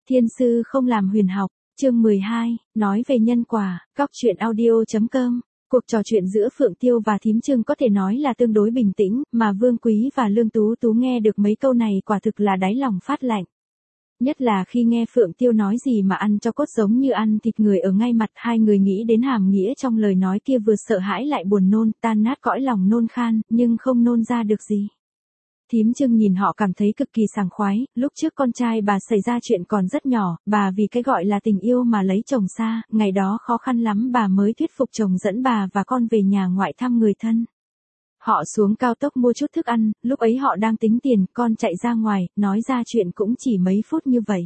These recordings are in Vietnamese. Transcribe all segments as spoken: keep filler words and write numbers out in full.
Thiên sư không làm huyền học, chương mười hai, nói về nhân quả, góc truyện audio.com. Cuộc trò chuyện giữa Phượng Tiêu và Thím Trương có thể nói là tương đối bình tĩnh, mà Vương Quý và Lương Tú Tú nghe được mấy câu này quả thực là đáy lòng phát lạnh. Nhất là khi nghe Phượng Tiêu nói gì mà ăn cho cốt giống như ăn thịt người ở ngay mặt, hai người nghĩ đến hàm nghĩa trong lời nói kia, vừa sợ hãi lại buồn nôn, tan nát cõi lòng nôn khan, nhưng không nôn ra được gì. Thím Trương nhìn họ cảm thấy cực kỳ sảng khoái, lúc trước con trai bà xảy ra chuyện còn rất nhỏ, bà vì cái gọi là tình yêu mà lấy chồng xa, ngày đó khó khăn lắm bà mới thuyết phục chồng dẫn bà và con về nhà ngoại thăm người thân. Họ xuống cao tốc mua chút thức ăn, lúc ấy họ đang tính tiền, con chạy ra ngoài, nói ra chuyện cũng chỉ mấy phút như vậy.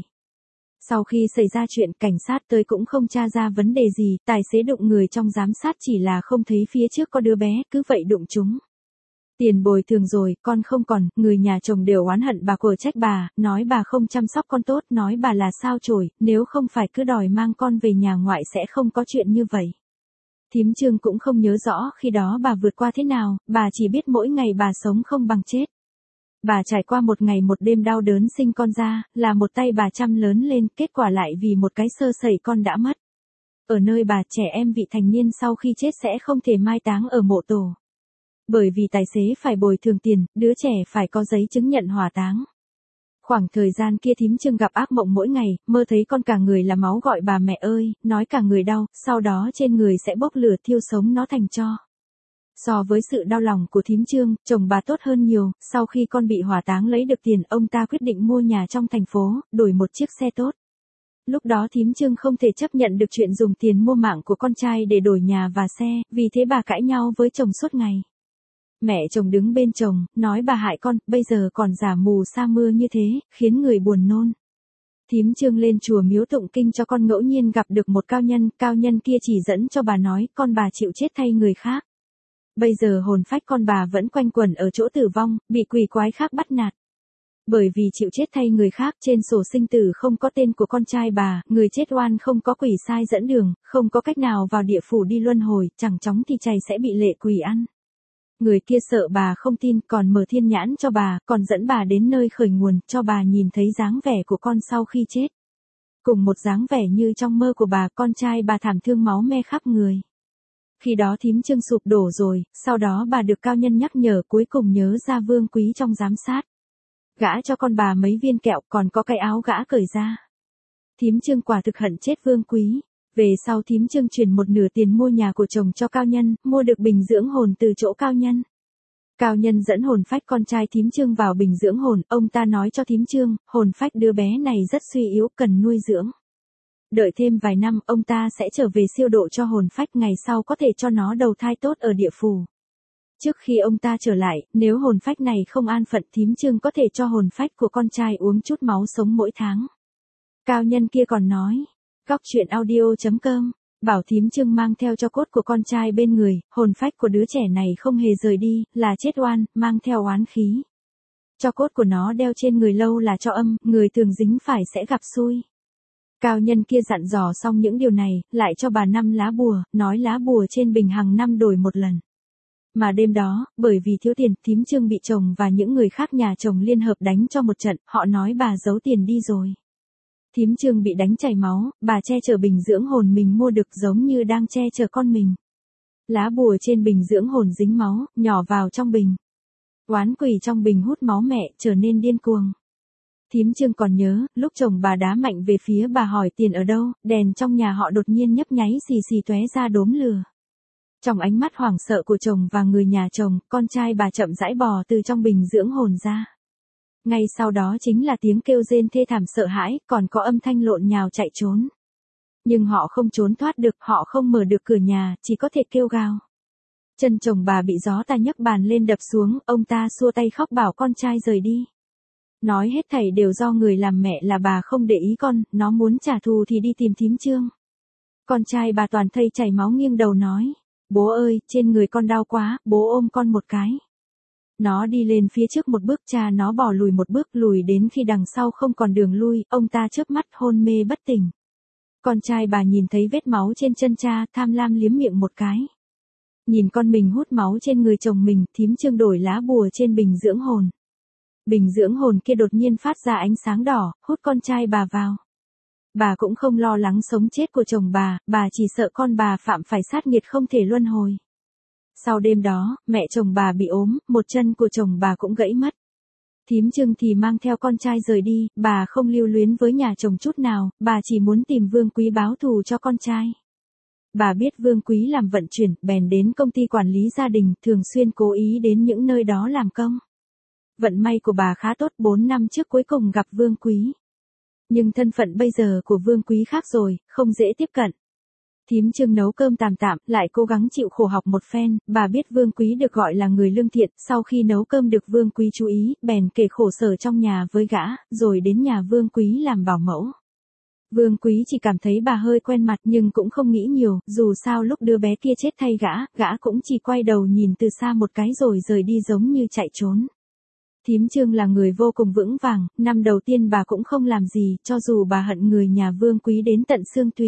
Sau khi xảy ra chuyện, cảnh sát tới cũng không tra ra vấn đề gì, tài xế đụng người trong giám sát chỉ là không thấy phía trước có đứa bé, cứ vậy đụng chúng. Tiền bồi thường rồi, con không còn, người nhà chồng đều oán hận bà, của trách bà, nói bà không chăm sóc con tốt, nói bà là sao chổi, nếu không phải cứ đòi mang con về nhà ngoại sẽ không có chuyện như vậy. Thím Trương cũng không nhớ rõ khi đó bà vượt qua thế nào, bà chỉ biết mỗi ngày bà sống không bằng chết. Bà trải qua một ngày một đêm đau đớn sinh con ra, là một tay bà chăm lớn lên, kết quả lại vì một cái sơ sẩy con đã mất. Ở nơi bà, trẻ em vị thành niên sau khi chết sẽ không thể mai táng ở mộ tổ. Bởi vì tài xế phải bồi thường tiền, đứa trẻ phải có giấy chứng nhận hỏa táng. Khoảng thời gian kia Thím Trương gặp ác mộng mỗi ngày, mơ thấy con cả người là máu gọi bà mẹ ơi, nói cả người đau, sau đó trên người sẽ bốc lửa thiêu sống nó thành tro. So với sự đau lòng của Thím Trương, chồng bà tốt hơn nhiều, sau khi con bị hỏa táng lấy được tiền, ông ta quyết định mua nhà trong thành phố, đổi một chiếc xe tốt. Lúc đó Thím Trương không thể chấp nhận được chuyện dùng tiền mua mạng của con trai để đổi nhà và xe, vì thế bà cãi nhau với chồng suốt ngày. Mẹ chồng đứng bên chồng, nói bà hại con, bây giờ còn giả mù sa mưa như thế, khiến người buồn nôn. Thím Trương lên chùa miếu tụng kinh cho con, ngẫu nhiên gặp được một cao nhân, cao nhân kia chỉ dẫn cho bà nói, con bà chịu chết thay người khác. Bây giờ hồn phách con bà vẫn quanh quẩn ở chỗ tử vong, bị quỷ quái khác bắt nạt. Bởi vì chịu chết thay người khác, trên sổ sinh tử không có tên của con trai bà, người chết oan không có quỷ sai dẫn đường, không có cách nào vào địa phủ đi luân hồi, chẳng chóng thì chày sẽ bị lệ quỷ ăn. Người kia sợ bà không tin, còn mở thiên nhãn cho bà, còn dẫn bà đến nơi khởi nguồn, cho bà nhìn thấy dáng vẻ của con sau khi chết. Cùng một dáng vẻ như trong mơ của bà, con trai bà thảm thương máu me khắp người. Khi đó Thím Trương sụp đổ rồi, sau đó bà được cao nhân nhắc nhở, cuối cùng nhớ ra Vương Quý trong giám sát. Gã cho con bà mấy viên kẹo, còn có cái áo gã cởi ra. Thím Trương quả thực hận chết Vương Quý. Về sau Thím Trương chuyển một nửa tiền mua nhà của chồng cho cao nhân, mua được bình dưỡng hồn từ chỗ cao nhân. Cao nhân dẫn hồn phách con trai Thím Trương vào bình dưỡng hồn, ông ta nói cho Thím Trương, hồn phách đứa bé này rất suy yếu, cần nuôi dưỡng. Đợi thêm vài năm, ông ta sẽ trở về siêu độ cho hồn phách, ngày sau có thể cho nó đầu thai tốt ở địa phủ. Trước khi ông ta trở lại, nếu hồn phách này không an phận, Thím Trương có thể cho hồn phách của con trai uống chút máu sống mỗi tháng. Cao nhân kia còn nói, góc truyện audio.com, bảo Thím Trương mang theo cho cốt của con trai bên người, hồn phách của đứa trẻ này không hề rời đi, là chết oan, mang theo oán khí. Cho cốt của nó đeo trên người lâu là cho âm, người thường dính phải sẽ gặp xui. Cao nhân kia dặn dò xong những điều này, lại cho bà năm lá bùa, nói lá bùa trên bình hàng năm đổi một lần. Mà đêm đó, bởi vì thiếu tiền, Thím Trương bị chồng và những người khác nhà chồng liên hợp đánh cho một trận, họ nói bà giấu tiền đi rồi. Thím Trương bị đánh chảy máu, bà che chở bình dưỡng hồn mình mua được, giống như đang che chở con mình. Lá bùa trên bình dưỡng hồn dính máu, nhỏ vào trong bình. Oán quỷ trong bình hút máu mẹ, trở nên điên cuồng. Thím Trương còn nhớ, lúc chồng bà đá mạnh về phía bà hỏi tiền ở đâu, đèn trong nhà họ đột nhiên nhấp nháy xì xì tóe ra đốm lửa. Trong ánh mắt hoảng sợ của chồng và người nhà chồng, con trai bà chậm rãi bò từ trong bình dưỡng hồn ra. Ngay sau đó chính là tiếng kêu rên thê thảm sợ hãi, còn có âm thanh lộn nhào chạy trốn. Nhưng họ không trốn thoát được, họ không mở được cửa nhà, chỉ có thể kêu gào. Chân chồng bà bị gió ta nhấc bàn lên đập xuống, ông ta xua tay khóc bảo con trai rời đi. Nói hết thảy đều do người làm mẹ là bà không để ý con, nó muốn trả thù thì đi tìm Thím Trương. Con trai bà toàn thây chảy máu nghiêng đầu nói, bố ơi, trên người con đau quá, bố ôm con một cái. Nó đi lên phía trước một bước, cha nó bỏ lùi một bước, lùi đến khi đằng sau không còn đường lui, ông ta chớp mắt hôn mê bất tỉnh. Con trai bà nhìn thấy vết máu trên chân cha, tham lam liếm miệng một cái. Nhìn con mình hút máu trên người chồng mình, Thím Trương đổi lá bùa trên bình dưỡng hồn. Bình dưỡng hồn kia đột nhiên phát ra ánh sáng đỏ, hút con trai bà vào. Bà cũng không lo lắng sống chết của chồng bà, bà chỉ sợ con bà phạm phải sát nghiệt không thể luân hồi. Sau đêm đó, mẹ chồng bà bị ốm, một chân của chồng bà cũng gãy mất. Thím Trương thì mang theo con trai rời đi, bà không lưu luyến với nhà chồng chút nào, bà chỉ muốn tìm Vương Quý báo thù cho con trai. Bà biết Vương Quý làm vận chuyển, bèn đến công ty quản lý gia đình, thường xuyên cố ý đến những nơi đó làm công. Vận may của bà khá tốt, bốn năm trước cuối cùng gặp Vương Quý. Nhưng thân phận bây giờ của Vương Quý khác rồi, không dễ tiếp cận. Thím Trương nấu cơm tạm tạm, lại cố gắng chịu khổ học một phen, bà biết Vương Quý được gọi là người lương thiện, sau khi nấu cơm được Vương Quý chú ý, bèn kể khổ sở trong nhà với gã, rồi đến nhà Vương Quý làm bảo mẫu. Vương Quý chỉ cảm thấy bà hơi quen mặt nhưng cũng không nghĩ nhiều, dù sao lúc đứa bé kia chết thay gã, gã cũng chỉ quay đầu nhìn từ xa một cái rồi rời đi giống như chạy trốn. Thím Trương là người vô cùng vững vàng, năm đầu tiên bà cũng không làm gì, cho dù bà hận người nhà Vương Quý đến tận xương tủy.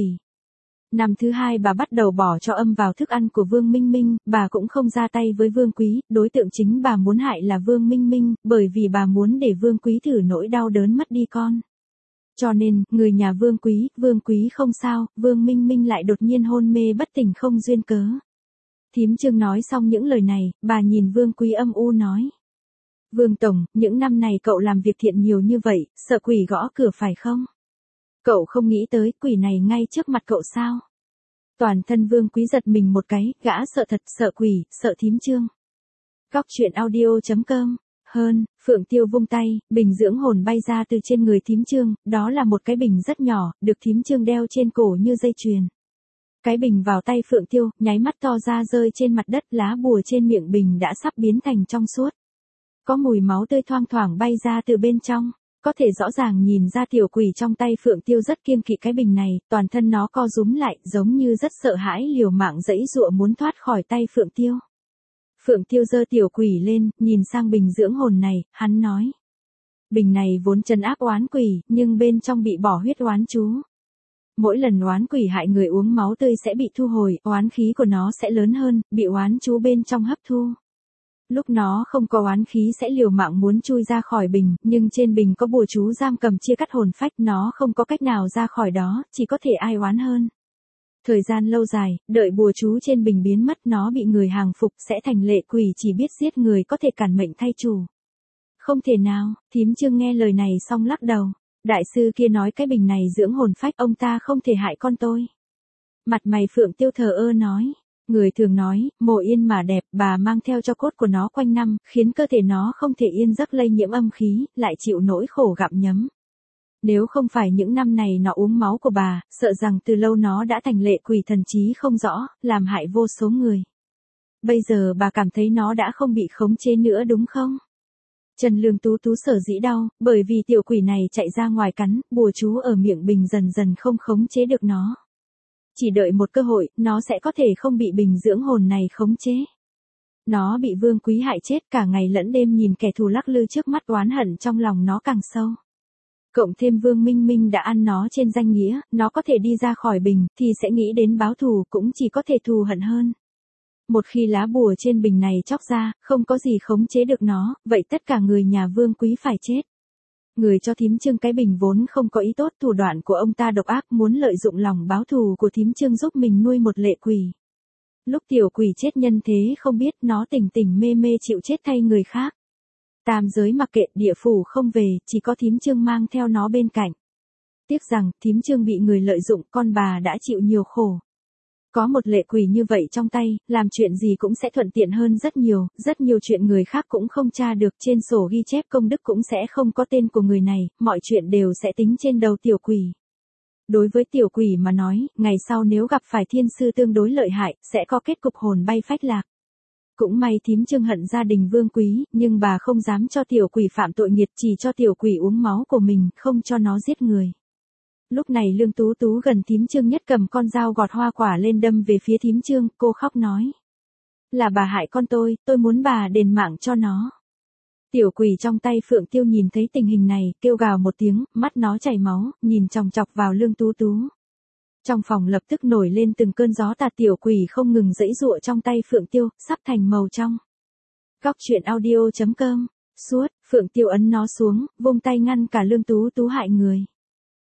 Năm thứ hai bà bắt đầu bỏ cho âm vào thức ăn của Vương Minh Minh, bà cũng không ra tay với Vương Quý, đối tượng chính bà muốn hại là Vương Minh Minh, bởi vì bà muốn để Vương Quý thử nỗi đau đớn mất đi con. Cho nên, người nhà Vương Quý, Vương Quý không sao, Vương Minh Minh lại đột nhiên hôn mê bất tỉnh không duyên cớ. Thím Trương nói xong những lời này, bà nhìn Vương Quý âm u nói. Vương Tổng, những năm này cậu làm việc thiện nhiều như vậy, sợ quỷ gõ cửa phải không? Cậu không nghĩ tới quỷ này ngay trước mặt cậu sao? Toàn thân Vương Quý giật mình một cái, gã sợ thật, sợ quỷ, sợ thím Trương. Góc truyện audio chấm com. Hơn, Phượng Tiêu vung tay, bình dưỡng hồn bay ra từ trên người thím Trương, đó là một cái bình rất nhỏ, được thím Trương đeo trên cổ như dây chuyền. Cái bình vào tay Phượng Tiêu, nháy mắt to ra rơi trên mặt đất, lá bùa trên miệng bình đã sắp biến thành trong suốt. Có mùi máu tươi thoang thoảng bay ra từ bên trong. Có thể rõ ràng nhìn ra tiểu quỷ trong tay Phượng Tiêu rất kiêng kỵ cái bình này, toàn thân nó co rúm lại, giống như rất sợ hãi liều mạng giãy giụa muốn thoát khỏi tay Phượng Tiêu. Phượng Tiêu giơ tiểu quỷ lên, nhìn sang bình dưỡng hồn này, hắn nói. Bình này vốn trấn áp oán quỷ, nhưng bên trong bị bỏ huyết oán chú. Mỗi lần oán quỷ hại người uống máu tươi sẽ bị thu hồi, oán khí của nó sẽ lớn hơn, bị oán chú bên trong hấp thu. Lúc nó không có oán khí sẽ liều mạng muốn chui ra khỏi bình, nhưng trên bình có bùa chú giam cầm chia cắt hồn phách, nó không có cách nào ra khỏi đó, chỉ có thể ai oán hơn. Thời gian lâu dài, đợi bùa chú trên bình biến mất, nó bị người hàng phục sẽ thành lệ quỷ chỉ biết giết người có thể cản mệnh thay chủ. Không thể nào, thím Trương nghe lời này xong lắc đầu. Đại sư kia nói cái bình này dưỡng hồn phách, ông ta không thể hại con tôi. Mặt mày Phượng Tiêu thờ ơ nói. Người thường nói, mộ yên mà đẹp, bà mang theo cho cốt của nó quanh năm, khiến cơ thể nó không thể yên giấc lây nhiễm âm khí, lại chịu nỗi khổ gặm nhấm. Nếu không phải những năm này nó uống máu của bà, sợ rằng từ lâu nó đã thành lệ quỷ thần trí không rõ, làm hại vô số người. Bây giờ bà cảm thấy nó đã không bị khống chế nữa đúng không? Trần Lương Tú Tú sở dĩ đau, bởi vì tiểu quỷ này chạy ra ngoài cắn, bùa chú ở miệng bình dần dần không khống chế được nó. Chỉ đợi một cơ hội, nó sẽ có thể không bị bình dưỡng hồn này khống chế. Nó bị Vương Quý hại chết, cả ngày lẫn đêm nhìn kẻ thù lắc lư trước mắt, oán hận trong lòng nó càng sâu. Cộng thêm Vương Minh Minh đã ăn nó trên danh nghĩa, nó có thể đi ra khỏi bình, thì sẽ nghĩ đến báo thù, cũng chỉ có thể thù hận hơn. Một khi lá bùa trên bình này chóc ra, không có gì khống chế được nó, vậy tất cả người nhà Vương Quý phải chết. Người cho thím Trương cái bình vốn không có ý tốt, thủ đoạn của ông ta độc ác, muốn lợi dụng lòng báo thù của thím Trương giúp mình nuôi một lệ quỷ. Lúc tiểu quỷ chết nhân thế không biết, nó tỉnh tỉnh mê mê chịu chết thay người khác. Tam giới mặc kệ, địa phủ không về, chỉ có thím Trương mang theo nó bên cạnh. Tiếc rằng, thím Trương bị người lợi dụng, con bà đã chịu nhiều khổ. Có một lệ quỷ như vậy trong tay, làm chuyện gì cũng sẽ thuận tiện hơn rất nhiều, rất nhiều chuyện người khác cũng không tra được, trên sổ ghi chép công đức cũng sẽ không có tên của người này, mọi chuyện đều sẽ tính trên đầu tiểu quỷ. Đối với tiểu quỷ mà nói, ngày sau nếu gặp phải thiên sư tương đối lợi hại, sẽ có kết cục hồn bay phách lạc. Cũng may thím Trương hận gia đình Vương Quý, nhưng bà không dám cho tiểu quỷ phạm tội nghiệt, chỉ cho tiểu quỷ uống máu của mình, không cho nó giết người. Lúc này Lương Tú Tú gần thím Trương nhất cầm con dao gọt hoa quả lên đâm về phía thím Trương, cô khóc nói. Là bà hại con tôi, tôi muốn bà đền mạng cho nó. Tiểu quỷ trong tay Phượng Tiêu nhìn thấy tình hình này, kêu gào một tiếng, mắt nó chảy máu, nhìn chòng chọc vào Lương Tú Tú. Trong phòng lập tức nổi lên từng cơn gió tạt, tiểu quỷ không ngừng giãy giụa trong tay Phượng Tiêu, sắp thành màu trong. Góc truyện audio chấm com. Suốt, Phượng Tiêu ấn nó xuống, vung tay ngăn cả Lương Tú Tú hại người.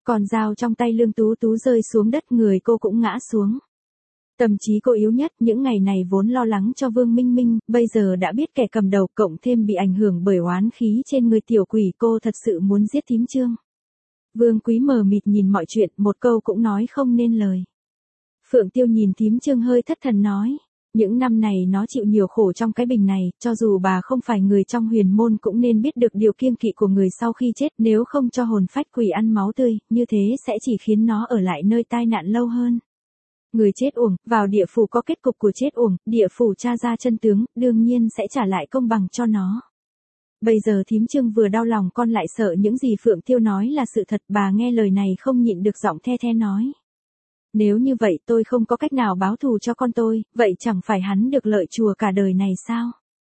Còn dao trong tay Lương Tú Tú rơi xuống đất, người cô cũng ngã xuống. Tâm trí cô yếu nhất, những ngày này vốn lo lắng cho Vương Minh Minh, bây giờ đã biết kẻ cầm đầu, cộng thêm bị ảnh hưởng bởi oán khí trên người tiểu quỷ, cô thật sự muốn giết thím Trương. Vương Quý mờ mịt nhìn mọi chuyện, một câu cũng nói không nên lời. Phượng Tiêu nhìn thím Trương hơi thất thần nói, những năm này nó chịu nhiều khổ trong cái bình này, cho dù bà không phải người trong huyền môn cũng nên biết được điều kiêng kỵ của người sau khi chết, nếu không cho hồn phách quỷ ăn máu tươi, như thế sẽ chỉ khiến nó ở lại nơi tai nạn lâu hơn. Người chết uổng, vào địa phủ có kết cục của chết uổng, địa phủ tra ra chân tướng, đương nhiên sẽ trả lại công bằng cho nó. Bây giờ thím Trương vừa đau lòng con lại sợ những gì Phượng Tiêu nói là sự thật, bà nghe lời này không nhịn được giọng the the nói. Nếu như vậy tôi không có cách nào báo thù cho con tôi, vậy chẳng phải hắn được lợi chùa cả đời này sao?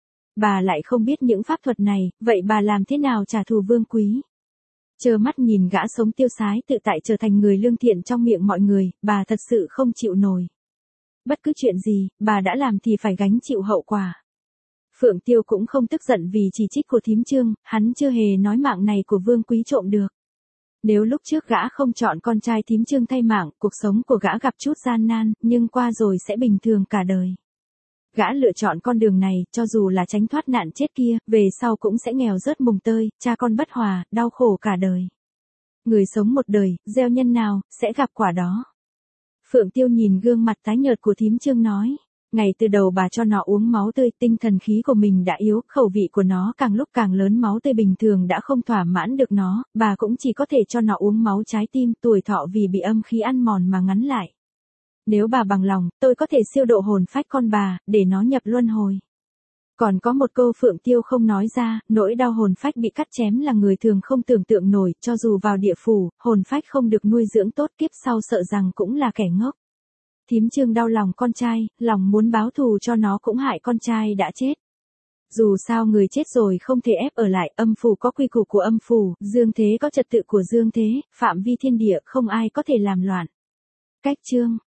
Bà lại không biết những pháp thuật này, vậy bà làm thế nào trả thù Vương Quý? Trơ mắt nhìn gã sống tiêu sái tự tại trở thành người lương thiện trong miệng mọi người, bà thật sự không chịu nổi. Bất cứ chuyện gì, bà đã làm thì phải gánh chịu hậu quả. Phượng Tiêu cũng không tức giận vì chỉ trích của thím Trương, hắn chưa hề nói mạng này của Vương Quý trộm được. Nếu lúc trước gã không chọn con trai thím Trương thay mạng, cuộc sống của gã gặp chút gian nan, nhưng qua rồi sẽ bình thường cả đời. Gã lựa chọn con đường này, cho dù là tránh thoát nạn chết kia, về sau cũng sẽ nghèo rớt mùng tơi, cha con bất hòa, đau khổ cả đời. Người sống một đời, gieo nhân nào, sẽ gặp quả đó. Phượng Tiêu nhìn gương mặt tái nhợt của thím Trương nói, ngày từ đầu bà cho nó uống máu tươi, tinh thần khí của mình đã yếu, khẩu vị của nó càng lúc càng lớn, máu tươi bình thường đã không thỏa mãn được nó, bà cũng chỉ có thể cho nó uống máu trái tim, tuổi thọ vì bị âm khí ăn mòn mà ngắn lại. Nếu bà bằng lòng, tôi có thể siêu độ hồn phách con bà, để nó nhập luân hồi. Còn có một câu Phượng Tiêu không nói ra, nỗi đau hồn phách bị cắt chém là người thường không tưởng tượng nổi, cho dù vào địa phủ, hồn phách không được nuôi dưỡng tốt, kiếp sau sợ rằng cũng là kẻ ngốc. Thím Trương đau lòng con trai, lòng muốn báo thù cho nó cũng hại con trai đã chết. Dù sao người chết rồi không thể ép ở lại, âm phủ có quy củ của âm phủ, dương thế có trật tự của dương thế, phạm vi thiên địa không ai có thể làm loạn. Cách chương